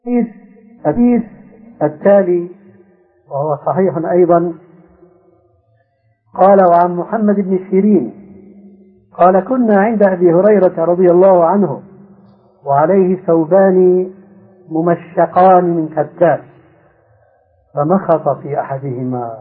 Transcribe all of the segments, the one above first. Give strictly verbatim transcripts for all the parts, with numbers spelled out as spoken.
الحديث التالي وهو صحيح أيضا. قال: وعن محمد بن سيرين قال: كنا عند أبي هريرة رضي الله عنه وعليه ثوبان ممشقان من كتان فمخط في أحدهما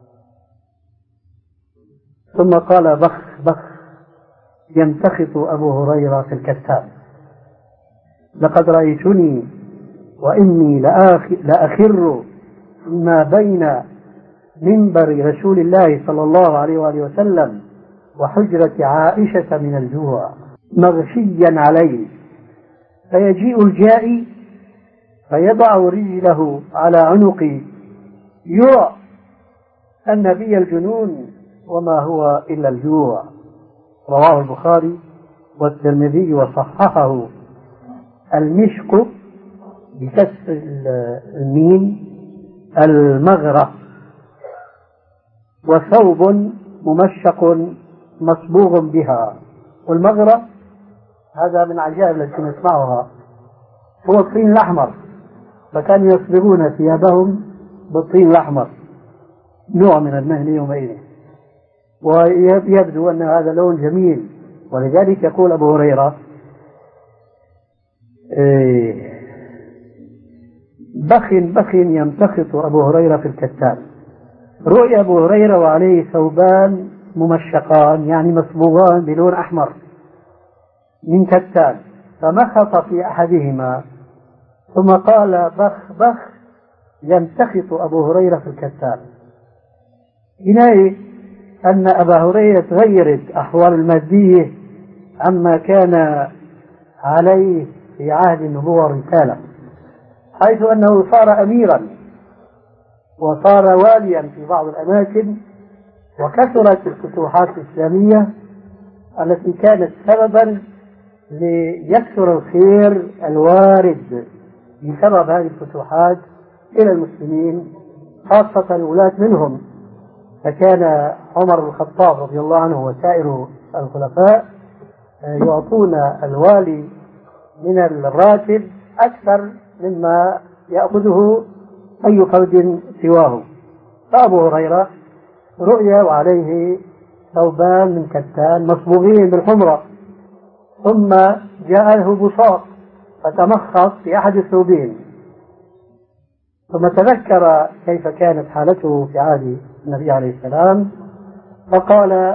ثم قال: بخ بخ يمتخط أبو هريرة في الكتان، لقد رأيتني وإني لأخر ما بين منبر رسول الله صلى الله عليه وآله وسلم وحجرة عائشة من الجوع مغشيا عليه، فيجيء الجائي فيضع رجله على عنقي يرى أن بي الجنون وما هو إلا الجوع. رواه البخاري والترمذي وصححه. المشق بكسر الميم المغرة، وثوب ممشق مصبوغ بها. والمغرة هذا من عجائب التي نسمعها، هو الطين الأحمر، فكانوا يصبغون ثيابهم بالطين الأحمر، نوع من المهن يومئذ، ويبدو أن هذا لون جميل. ولذلك يقول أبو هريرة: بخ بخ يمتخط أبو هريرة في الكتان. رؤي أبو هريرة وعليه ثوبان ممشقان يعني مصبوغان بلون أحمر من كتان فمخط في أحدهما ثم قال: بخ بخ يمتخط أبو هريرة في الكتان. هنا أن أبا هريرة تغيرت أحوال المادية عما كان عليه في عهد النبوة والرسالة، حيث أنه صار أميرا وصار واليا في بعض الأماكن، وكثرت الفتوحات الإسلامية التي كانت سببا ليكثر الخير الوارد بسبب هذه الفتوحات إلى المسلمين، خاصة الولاة منهم. فكان عمر بن الخطاب رضي الله عنه وسائر الخلفاء يعطون الوالي من الراتب أكثر مما يأخذه أي فرد سواه. فأبو هريرة رؤيا وعليه ثوبان من كتان مصبوغين بالحمرة، ثم جاءه بصاق فتمخط في أحد الثوبين، ثم تذكر كيف كانت حالته في عهد النبي عليه السلام، فقال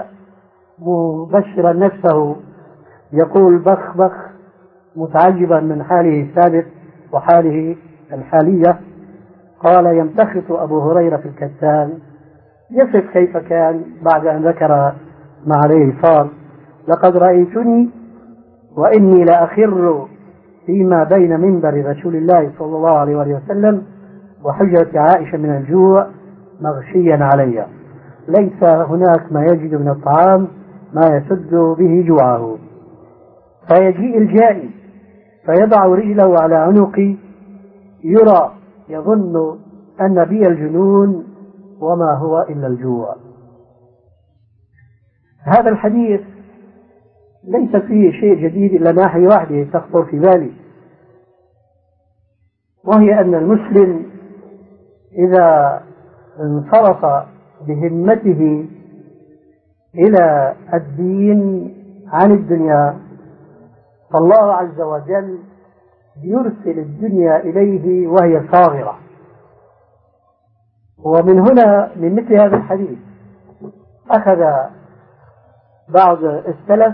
مبشرا نفسه يقول: بخ بخ، متعجبا من حاله السابق وحاله الحالية. قال: يمتخط أبو هريرة في الكتان، يصف كيف كان بعد أن ذكر ما عليه صار: لقد رأيتني وإني لأخر فيما بين منبر رسول الله صلى الله عليه وسلم وحجرة عائشة من الجوع مغشيا علي، ليس هناك ما يجد من الطعام ما يسد به جوعه. فيجيء الجائي فيضع رجله على عنقي يرى يظن أن بي الجنون وما هو إلا الجوع. هذا الحديث ليس فيه شيء جديد إلا ناحية واحدة تخطر في بالي، وهي أن المسلم إذا انصرف بهمته إلى الدين عن الدنيا فالله عز وجل يرسل الدنيا إليه وهي صاغرة. ومن هنا من مثل هذا الحديث أخذ بعض السلف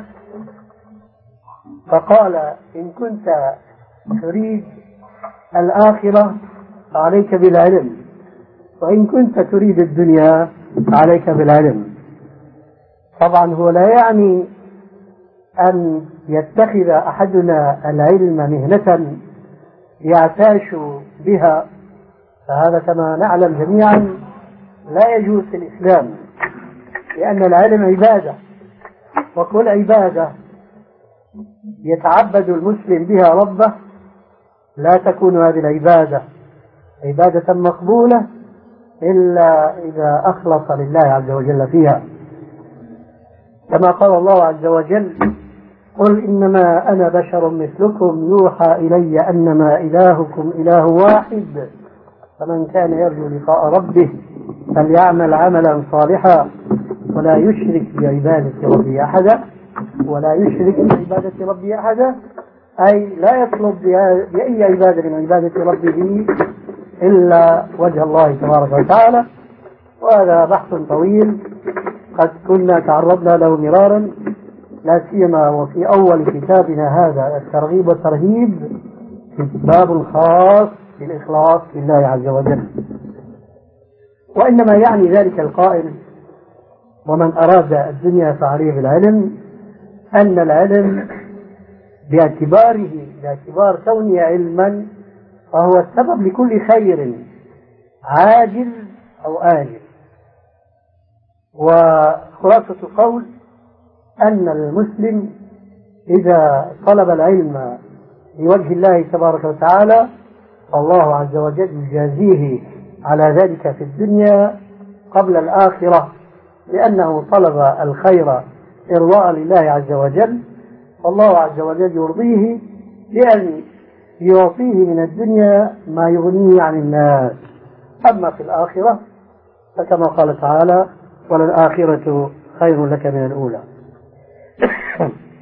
فقال: إن كنت تريد الآخرة فعليك بالعلم، وإن كنت تريد الدنيا فعليك بالعلم. طبعا هو لا يعني أن يتخذ أحدنا العلم مهنة يعتاش بها، فهذا كما نعلم جميعا لا يجوز في الإسلام، لأن العلم عبادة، وكل عبادة يتعبد المسلم بها ربه لا تكون هذه العبادة عبادة مقبولة إلا إذا أخلص لله عز وجل فيها، كما قال الله عز وجل: قل إنما أنا بشر مثلكم يوحى إلي أنما إلهكم إله واحد فمن كان يرجو لقاء ربه فليعمل عملا صالحا ولا يشرك بعبادة ربه أحدا ولا يشرك بعبادة ربه أحدا، أي لا يطلب بأي عبادة من عبادة ربه إلا وجه الله تبارك وتعالى. وهذا بحث طويل قد كنا تعرضنا له مرارا، لا سيما وفي أول كتابنا هذا الترغيب والترهيب في الباب الخاص بالإخلاص لله عز وجل. وإنما يعني ذلك القائل: ومن أراد الدنيا فعليه بالعلم، أن العلم باعتباره باعتبار كونه علما فهو السبب لكل خير عاجل أو آجل. وخلاصة القول أن المسلم إذا طلب العلم لوجه الله تبارك وتعالى فالله عز وجل يجازيه على ذلك في الدنيا قبل الآخرة، لأنه طلب الخير إرضاء لله عز وجل، والله عز وجل يرضيه لأن يعطيه من الدنيا ما يغنيه عن الناس. أما في الآخرة فكما قال تعالى: وللآخرة خير لك من الأولى.